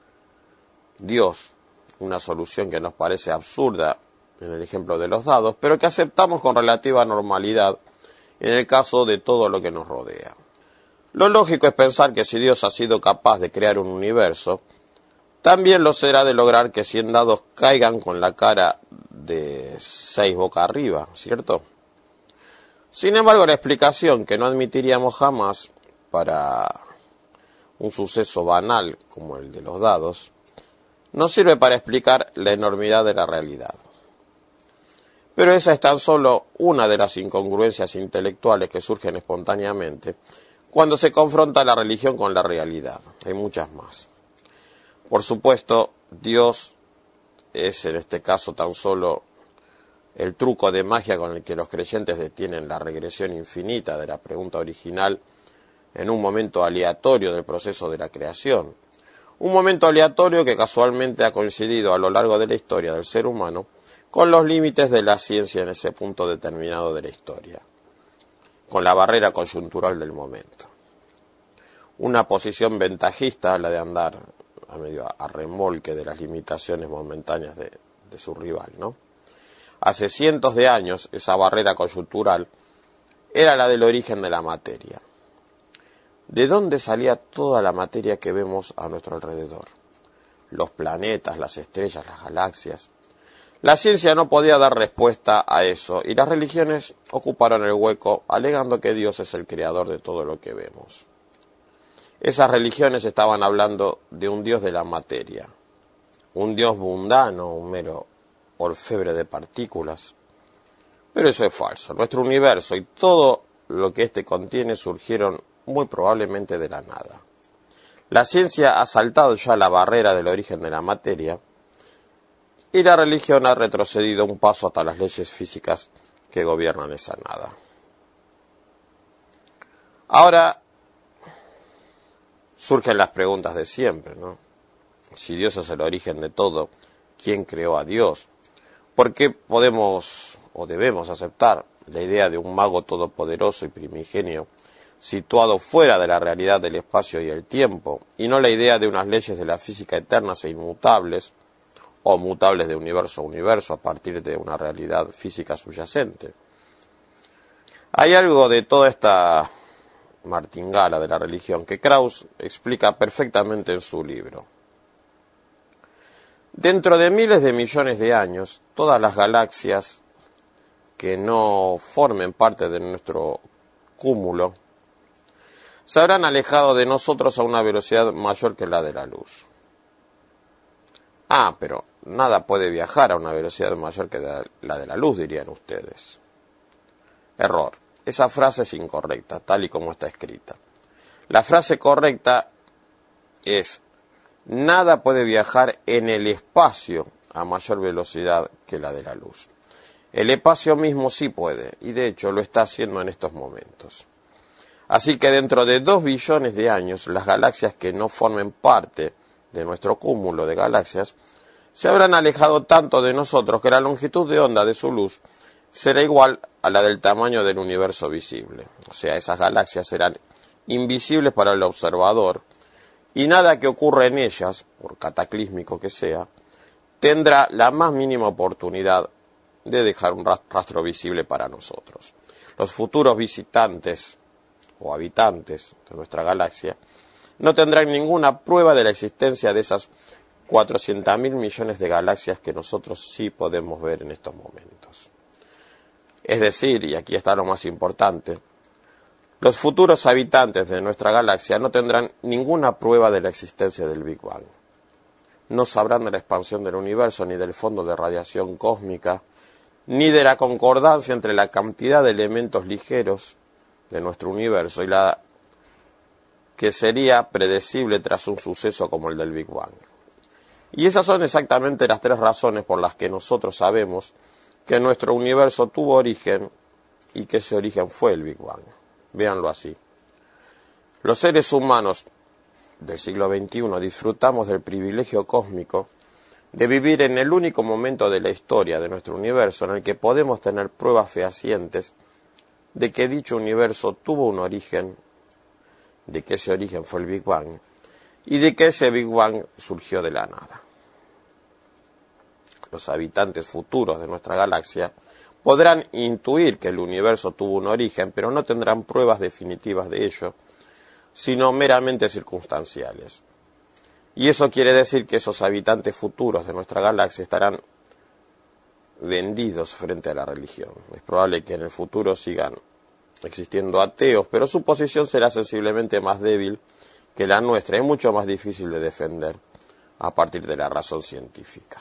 Speaker 2: Dios, una solución que nos parece absurda en el ejemplo de los dados, pero que aceptamos con relativa normalidad en el caso de todo lo que nos rodea. Lo lógico es pensar que si Dios ha sido capaz de crear un universo, también lo será de lograr que 100 dados caigan con la cara de 6 boca arriba, ¿cierto? Sin embargo, la explicación que no admitiríamos jamás para un suceso banal como el de los dados nos sirve para explicar la enormidad de la realidad. Pero esa es tan solo una de las incongruencias intelectuales que surgen espontáneamente cuando se confronta la religión con la realidad. Hay muchas más. Por supuesto, Dios es en este caso tan solo el truco de magia con el que los creyentes detienen la regresión infinita de la pregunta original en un momento aleatorio del proceso de la creación. Un momento aleatorio que casualmente ha coincidido a lo largo de la historia del ser humano con los límites de la ciencia en ese punto determinado de la historia, con la barrera coyuntural del momento. Una posición ventajista, la de andar a remolque de las limitaciones momentáneas de su rival, ¿no? Hace cientos de años, esa barrera coyuntural era la del origen de la materia. ¿De dónde salía toda la materia que vemos a nuestro alrededor? Los planetas, las estrellas, las galaxias. La ciencia no podía dar respuesta a eso, y las religiones ocuparon el hueco alegando que Dios es el creador de todo lo que vemos. Esas religiones estaban hablando de un Dios de la materia, un Dios mundano, un mero orfebre de partículas. Pero eso es falso. Nuestro universo y todo lo que éste contiene surgieron muy probablemente de la nada. La ciencia ha saltado ya la barrera del origen de la materia, y la religión ha retrocedido un paso hasta las leyes físicas que gobiernan esa nada. Ahora surgen las preguntas de siempre, ¿no? Si Dios es el origen de todo, ¿quién creó a Dios? ¿Por qué podemos o debemos aceptar la idea de un mago todopoderoso y primigenio situado fuera de la realidad del espacio y el tiempo, y no la idea de unas leyes de la física eternas e inmutables, o mutables de universo a universo a partir de una realidad física subyacente? Hay algo de toda esta martingala de la religión que Krauss explica perfectamente en su libro. Dentro de miles de millones de años, todas las galaxias que no formen parte de nuestro cúmulo se habrán alejado de nosotros a una velocidad mayor que la de la luz. Pero nada puede viajar a una velocidad mayor que la de la luz, dirían ustedes. Error. Esa frase es incorrecta, tal y como está escrita. La frase correcta es: nada puede viajar en el espacio a mayor velocidad que la de la luz. El espacio mismo sí puede, y de hecho lo está haciendo en estos momentos. Así que dentro de 2 billones de años, las galaxias que no formen parte de nuestro cúmulo de galaxias se habrán alejado tanto de nosotros que la longitud de onda de su luz será igual a la del tamaño del universo visible. O sea, esas galaxias serán invisibles para el observador, y nada que ocurra en ellas, por cataclísmico que sea, tendrá la más mínima oportunidad de dejar un rastro visible para nosotros. Los futuros visitantes o habitantes de nuestra galaxia no tendrán ninguna prueba de la existencia de esas 400.000 millones de galaxias que nosotros sí podemos ver en estos momentos. Es decir, y aquí está lo más importante, los futuros habitantes de nuestra galaxia no tendrán ninguna prueba de la existencia del Big Bang. No sabrán de la expansión del universo, ni del fondo de radiación cósmica, ni de la concordancia entre la cantidad de elementos ligeros de nuestro universo y la que sería predecible tras un suceso como el del Big Bang. Y esas son exactamente las 3 razones por las que nosotros sabemos que nuestro universo tuvo origen y que ese origen fue el Big Bang. Véanlo así. Los seres humanos del siglo XXI disfrutamos del privilegio cósmico de vivir en el único momento de la historia de nuestro universo en el que podemos tener pruebas fehacientes de que dicho universo tuvo un origen, de que ese origen fue el Big Bang, y de que ese Big Bang surgió de la nada. Los habitantes futuros de nuestra galaxia podrán intuir que el universo tuvo un origen, pero no tendrán pruebas definitivas de ello, sino meramente circunstanciales. Y eso quiere decir que esos habitantes futuros de nuestra galaxia estarán vendidos frente a la religión. Es probable que en el futuro sigan existiendo ateos, pero su posición será sensiblemente más débil que la nuestra. Es mucho más difícil de defender, a partir de la razón científica.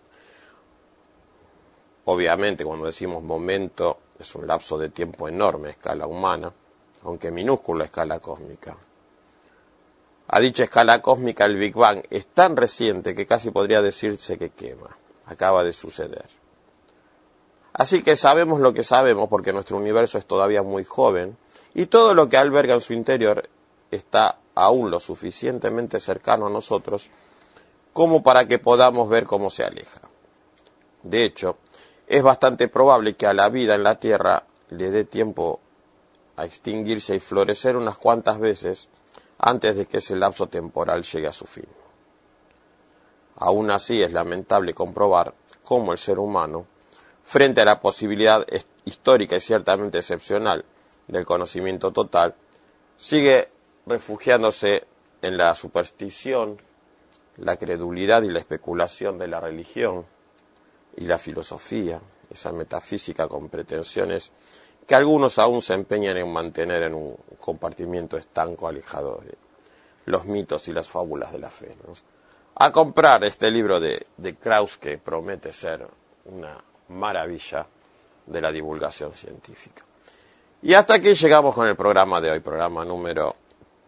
Speaker 2: Obviamente, cuando decimos momento, es un lapso de tiempo enorme a escala humana, aunque minúscula a escala cósmica. A dicha escala cósmica, el Big Bang es tan reciente que casi podría decirse que quema. Acaba de suceder. Así que sabemos lo que sabemos porque nuestro universo es todavía muy joven y todo lo que alberga en su interior está aún lo suficientemente cercano a nosotros como para que podamos ver cómo se aleja. De hecho, es bastante probable que a la vida en la Tierra le dé tiempo a extinguirse y florecer unas cuantas veces antes de que ese lapso temporal llegue a su fin. Aún así, es lamentable comprobar cómo el ser humano, frente a la posibilidad histórica y ciertamente excepcional del conocimiento total, sigue refugiándose en la superstición, la credulidad y la especulación de la religión y la filosofía, esa metafísica con pretensiones que algunos aún se empeñan en mantener en un compartimiento estanco alejado de los mitos y las fábulas de la fe, ¿no? A comprar este libro de Krauss, que promete ser una maravilla de la divulgación científica. Y hasta aquí llegamos con el programa de hoy, programa número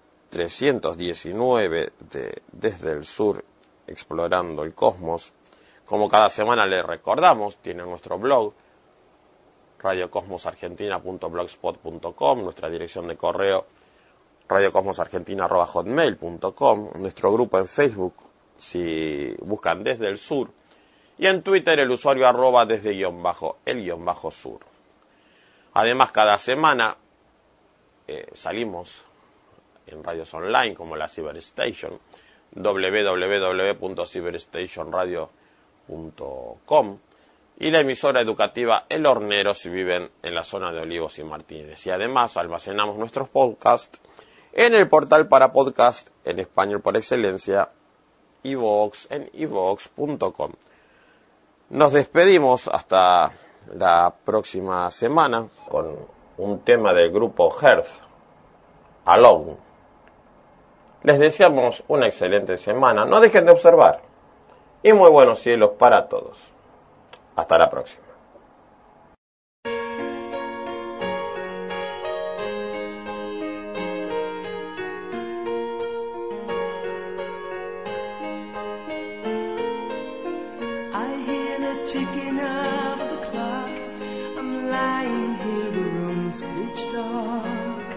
Speaker 2: 319 de Desde el Sur, explorando el cosmos. Como cada semana les recordamos, tiene nuestro blog, radiocosmosargentina.blogspot.com, nuestra dirección de correo, radiocosmosargentina@hotmail.com, nuestro grupo en Facebook, si buscan Desde el Sur, y en Twitter el usuario @desde_el_sur. Además, cada semana salimos en radios online como la Cyberstation, www.cyberstationradio.com, y la emisora educativa El Hornero si viven en la zona de Olivos y Martínez. Y además almacenamos nuestros podcasts en el portal para podcast en español por excelencia, iVoox, en iVoox.com. Nos despedimos hasta la próxima semana con un tema del grupo Hearth, Alone. Les deseamos una excelente semana, no dejen de observar, y muy buenos cielos para todos. Hasta la próxima.
Speaker 5: Ticking of the clock, I'm lying here, the room's pitch dark.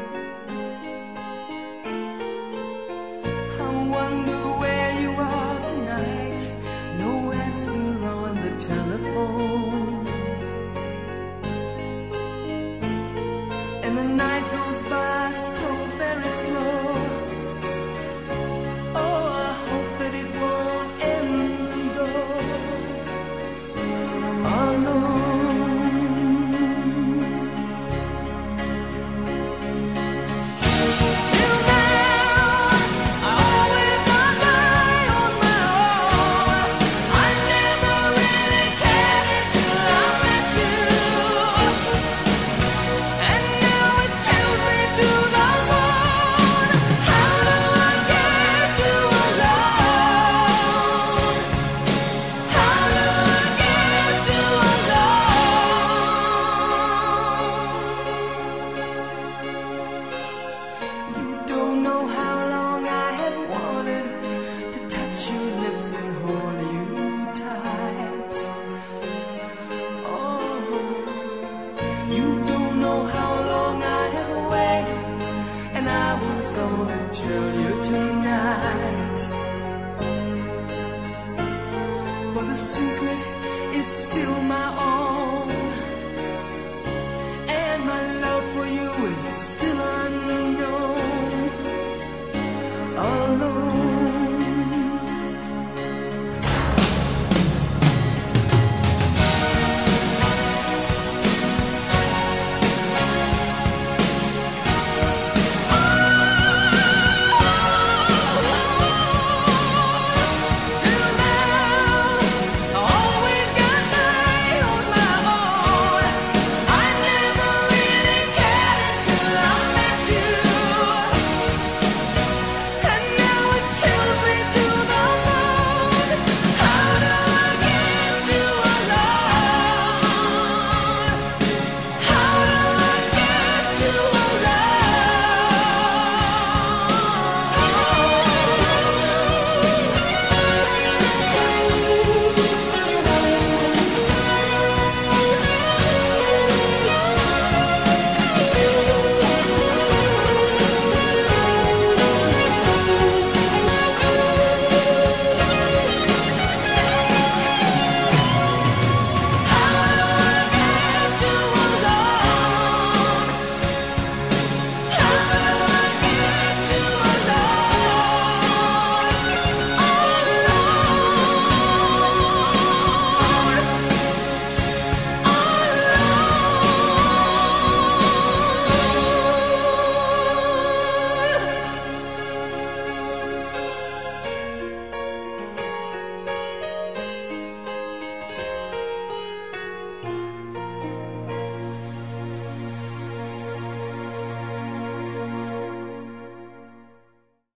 Speaker 5: I wonder where you are tonight, no answer on the telephone. And the night goes by so very slow. Oh, I hope that it won't end though. But the secret is still my own.